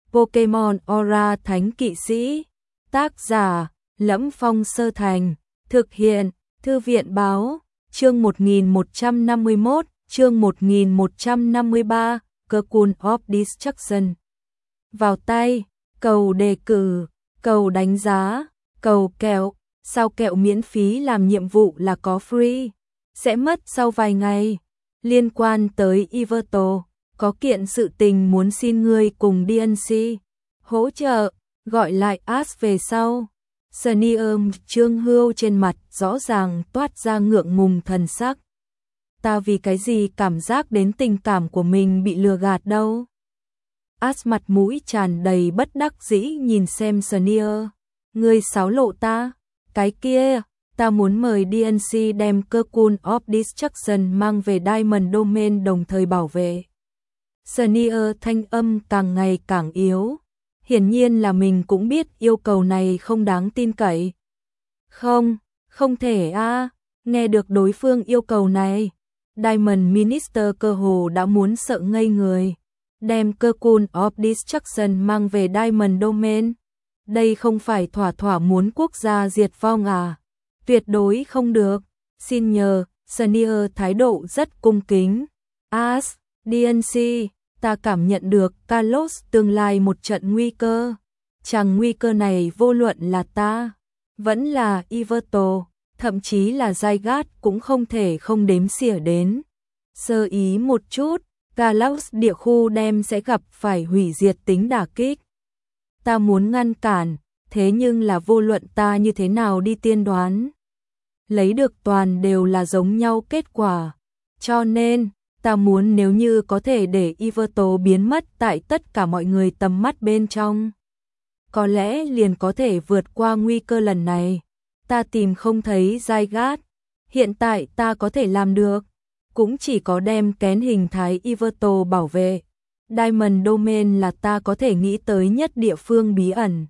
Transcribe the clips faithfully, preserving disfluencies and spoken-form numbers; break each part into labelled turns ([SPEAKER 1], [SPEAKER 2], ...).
[SPEAKER 1] Pokemon Aura Thánh Kỵ Sĩ. Tác giả: Lẫm Phong Sơ Thành. Thực hiện: Thư viện báo. Chương một nghìn một trăm năm mươi mốt, chương một nghìn một trăm năm mươi ba, Cocoon of Destruction. Vào tay, cầu đề cử, cầu đánh giá, cầu kẹo, sao kẹo miễn phí làm nhiệm vụ là có free, sẽ mất sau vài ngày. Liên quan tới Yveltal, có kiện sự tình muốn xin ngươi cùng đê en xê hỗ trợ, gọi lại Ash về sau. Sneer Trương Hưu trên mặt rõ ràng toát ra ngượng ngùng thần sắc. Ta vì cái gì cảm giác đến tình cảm của mình bị lừa gạt đâu. Ash mặt mũi tràn đầy bất đắc dĩ nhìn xem Sneer. Ngươi xáo lộ ta. Cái kia, ta muốn mời đê en xê đem Cocoon of Destruction mang về Diamond Domain đồng thời bảo vệ. Sneer thanh âm càng ngày càng yếu. Hiển nhiên là mình cũng biết yêu cầu này không đáng tin cậy. Không, không thể a. À. Nghe được đối phương yêu cầu này, Diamond Minister cơ hồ đã muốn sợ ngây người. Đem Cocoon of Destruction mang về Diamond Domain. Đây không phải thỏa thỏa muốn quốc gia diệt vong à? Tuyệt đối không được. Xin nhờ, Sneer thái độ rất cung kính. Ash, đê en xê, ta cảm nhận được Kalos tương lai một trận nguy cơ. Chẳng nguy cơ này vô luận là ta, vẫn là Yveltal, thậm chí là Zygarde cũng không thể không đếm xỉa đến. Sơ ý một chút, Kalos địa khu đem sẽ gặp phải hủy diệt tính đả kích. Ta muốn ngăn cản, thế nhưng là vô luận ta như thế nào đi tiên đoán, lấy được toàn đều là giống nhau kết quả. Cho nên, ta muốn nếu như có thể để Yveltal biến mất tại tất cả mọi người tầm mắt bên trong, có lẽ liền có thể vượt qua nguy cơ lần này. Ta tìm không thấy Zygarde, hiện tại ta có thể làm được, cũng chỉ có đem kén hình thái Yveltal bảo vệ. Diamond Domain là ta có thể nghĩ tới nhất địa phương bí ẩn.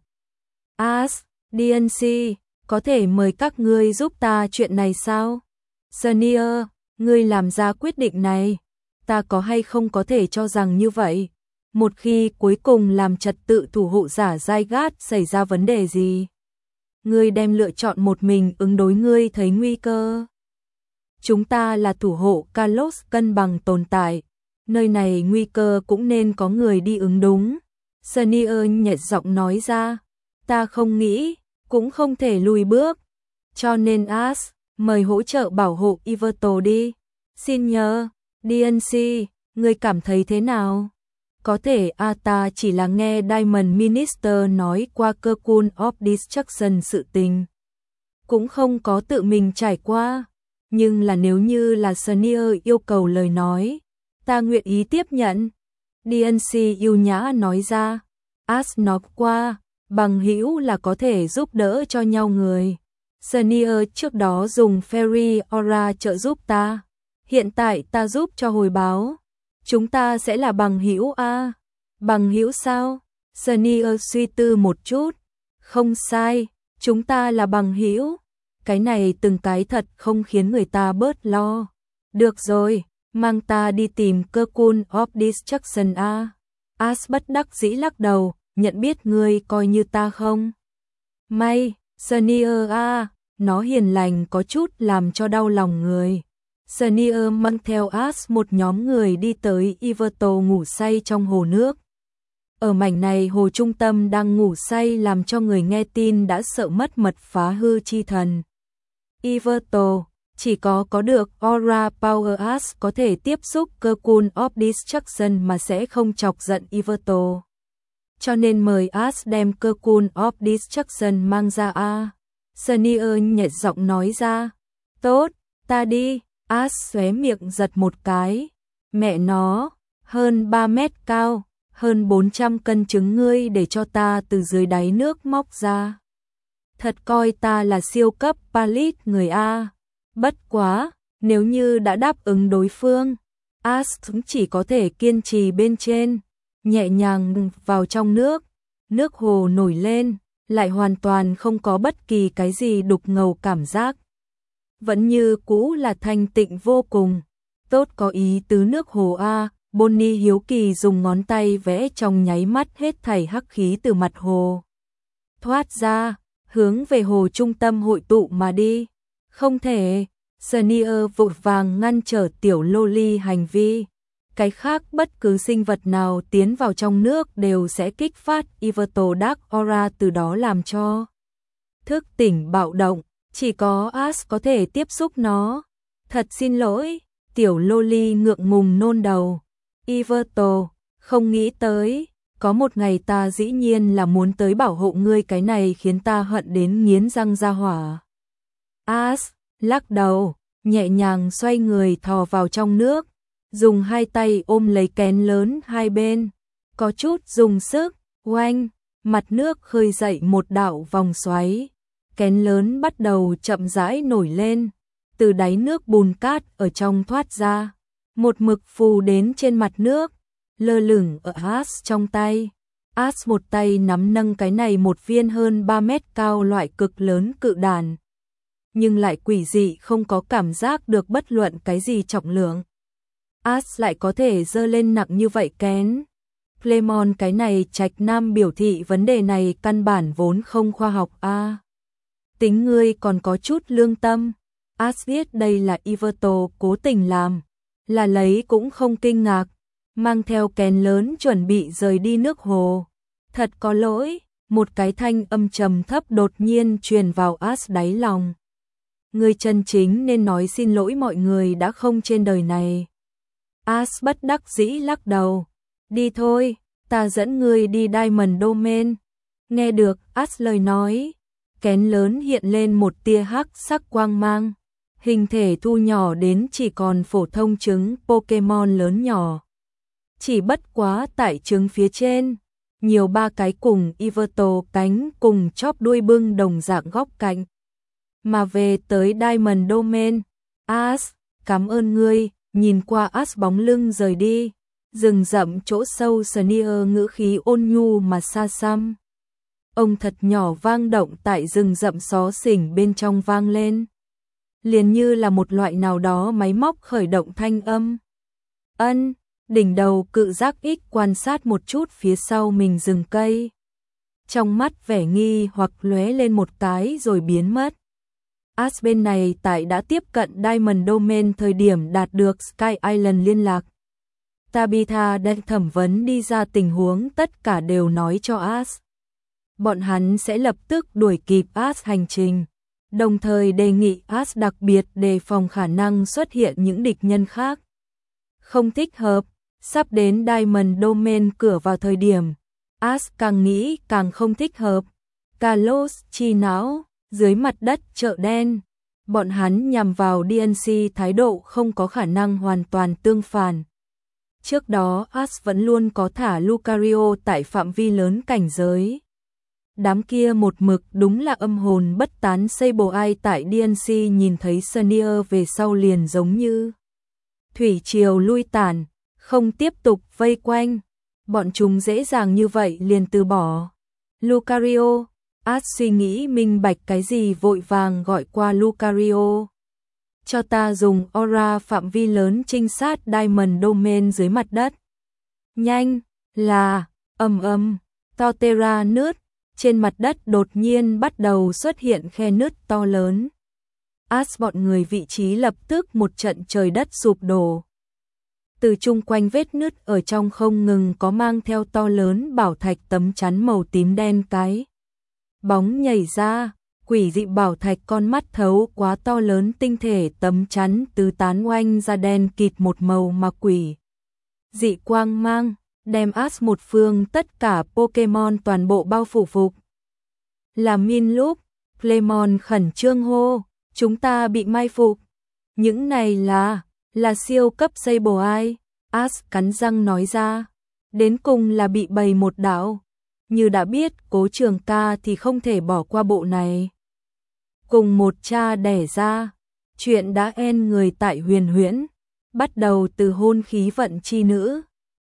[SPEAKER 1] Ash, đê en xê, có thể mời các ngươi giúp ta chuyện này sao? Sneer, ngươi làm ra quyết định này, ta có hay không có thể cho rằng như vậy? Một khi cuối cùng làm trật tự thủ hộ giả Zygarde xảy ra vấn đề gì, ngươi đem lựa chọn một mình ứng đối, ngươi thấy nguy cơ. Chúng ta là thủ hộ Kalos cân bằng tồn tại, nơi này nguy cơ cũng nên có người đi ứng đúng. Sneer nhẹ giọng nói ra, ta không nghĩ, cũng không thể lùi bước. Cho nên Ash, mời hỗ trợ bảo hộ Yveltal đi. Xin nhờ, đê en xê, ngươi cảm thấy thế nào? Có thể a ta chỉ là nghe Diamond Minister nói qua Cocoon of Destruction sự tình, cũng không có tự mình trải qua. Nhưng là nếu như là Sneer yêu cầu lời nói, ta nguyện ý tiếp nhận. đê en xê yêu nhã nói ra. Ash nói qua, bằng hữu là có thể giúp đỡ cho nhau người. Sneer trước đó dùng Fairy Aura trợ giúp ta, hiện tại ta giúp cho hồi báo. Chúng ta sẽ là bằng hữu a. À? Bằng hữu sao? Sneer suy tư một chút. Không sai, chúng ta là bằng hữu. Cái này từng cái thật không khiến người ta bớt lo. Được rồi, mang ta đi tìm Cocoon of Destruction a. À? Ash bất đắc dĩ lắc đầu, nhận biết ngươi coi như ta không. May, Sneer a, nó hiền lành có chút làm cho đau lòng người. Sneer mang theo Ash một nhóm người đi tới Yveltal ngủ say trong hồ nước. Ở mảnh này hồ trung tâm đang ngủ say làm cho người nghe tin đã sợ mất mật phá hư chi thần. Yveltal, chỉ có có được Aura Power Ash có thể tiếp xúc Cocoon of Destruction mà sẽ không chọc giận Yveltal. Cho nên mời Ash đem Cocoon of Destruction mang ra a. Sneer nhẹ giọng nói ra. Tốt, ta đi. Ash xóe miệng giật một cái. Mẹ nó, hơn ba mét cao, hơn bốn trăm cân trứng ngươi để cho ta từ dưới đáy nước móc ra. Thật coi ta là siêu cấp Palit người a. Bất quá, nếu như đã đáp ứng đối phương, Ash chỉ có thể kiên trì bên trên, nhẹ nhàng vào trong nước. Nước hồ nổi lên, lại hoàn toàn không có bất kỳ cái gì đục ngầu cảm giác. Vẫn như cũ là thanh tịnh vô cùng. Tốt có ý tứ nước hồ a, Bonnie hiếu kỳ dùng ngón tay vẽ trong nháy mắt hết thảy hắc khí từ mặt hồ thoát ra, hướng về hồ trung tâm hội tụ mà đi. Không thể, Senior vội vàng ngăn trở tiểu loli hành vi. Cái khác bất cứ sinh vật nào tiến vào trong nước đều sẽ kích phát Yveltal Dark Aura, từ đó làm cho thức tỉnh bạo động, chỉ có Ash có thể tiếp xúc nó. Thật xin lỗi, tiểu loli ngượng ngùng nôn đầu. Yveltal, không nghĩ tới, có một ngày ta dĩ nhiên là muốn tới bảo hộ ngươi, cái này khiến ta hận đến nghiến răng ra hỏa. Ash lắc đầu, nhẹ nhàng xoay người thò vào trong nước, dùng hai tay ôm lấy kén lớn hai bên, có chút dùng sức, oanh, mặt nước khơi dậy một đạo vòng xoáy. Kén lớn bắt đầu chậm rãi nổi lên, từ đáy nước bùn cát ở trong thoát ra, một mực phù đến trên mặt nước, lơ lửng ở Ash trong tay. Ash một tay nắm nâng cái này một viên hơn ba mét cao loại cực lớn cự đàn, nhưng lại quỷ dị không có cảm giác được bất luận cái gì trọng lượng. Ash lại có thể dơ lên nặng như vậy kén. Clemon cái này trạch nam biểu thị vấn đề này căn bản vốn không khoa học a. À, tính ngươi còn có chút lương tâm. Ash biết đây là Yveltal cố tình làm, là lấy cũng không kinh ngạc, mang theo kén lớn chuẩn bị rời đi nước hồ. Thật có lỗi, một cái thanh âm trầm thấp đột nhiên truyền vào Ash đáy lòng. Ngươi chân chính nên nói xin lỗi mọi người đã không trên đời này. Ash bất đắc dĩ lắc đầu. Đi thôi, ta dẫn ngươi đi Diamond Domain. Nghe được Ash lời nói, kén lớn hiện lên một tia hắc sắc quang mang, hình thể thu nhỏ đến chỉ còn phổ thông trứng Pokemon lớn nhỏ. Chỉ bất quá tại trứng phía trên, nhiều ba cái cùng Yveltal cánh cùng chóp đuôi bưng đồng dạng góc cạnh. Mà về tới Diamond Domain, Ash, cảm ơn ngươi. Nhìn qua Ash bóng lưng rời đi, rừng rậm chỗ sâu Senior ngữ khí ôn nhu mà xa xăm. Ông thật nhỏ vang động tại rừng rậm xó xỉnh bên trong vang lên, liền như là một loại nào đó máy móc khởi động thanh âm. Ân, đỉnh đầu cự giác ích quan sát một chút phía sau mình rừng cây. Trong mắt vẻ nghi hoặc lóe lên một cái rồi biến mất. Ash bên này tại đã tiếp cận Diamond Domain thời điểm đạt được Sky Island liên lạc. Tabitha đang thẩm vấn đi ra tình huống tất cả đều nói cho Ash. Bọn hắn sẽ lập tức đuổi kịp Ash hành trình, đồng thời đề nghị Ash đặc biệt đề phòng khả năng xuất hiện những địch nhân khác. Không thích hợp, sắp đến Diamond Domain cửa vào thời điểm, Ash càng nghĩ càng không thích hợp. Carlos chi não. Dưới mặt đất chợ đen, bọn hắn nhằm vào đê en xê thái độ không có khả năng hoàn toàn tương phản. Trước đó Ash vẫn luôn có thả Lucario tại phạm vi lớn cảnh giới. Đám kia một mực đúng là âm hồn bất tán. Sableye tại đê en xê nhìn thấy Senior về sau liền giống như thủy triều lui tản, không tiếp tục vây quanh. Bọn chúng dễ dàng như vậy liền từ bỏ. Lucario, Ash suy nghĩ minh bạch cái gì vội vàng gọi qua Lucario. Cho ta dùng aura phạm vi lớn trinh sát Diamond Domain dưới mặt đất. Nhanh, là, ầm ầm, Torterra nứt, trên mặt đất đột nhiên bắt đầu xuất hiện khe nứt to lớn. Ash bọn người vị trí lập tức một trận trời đất sụp đổ. Từ chung quanh vết nứt ở trong không ngừng có mang theo to lớn bảo thạch tấm chắn màu tím đen cái. Bóng nhảy ra, quỷ dị bảo thạch con mắt thấu quá to lớn tinh thể tấm chắn tứ tán oanh ra đen kịt một màu mà quỷ. Dị quang mang, đem Ash một phương tất cả Pokemon toàn bộ bao phủ phục. Là Min lúc, Clemon khẩn trương hô, chúng ta bị mai phục. Những này là, là siêu cấp Sableye, Ash cắn răng nói ra. Đến cùng là bị bày một đạo. Như đã biết Cố Trường Ca thì không thể bỏ qua bộ này. Cùng một cha đẻ ra, chuyện đã en người tại Huyền Huyễn, bắt đầu từ hôn khí vận chi nữ,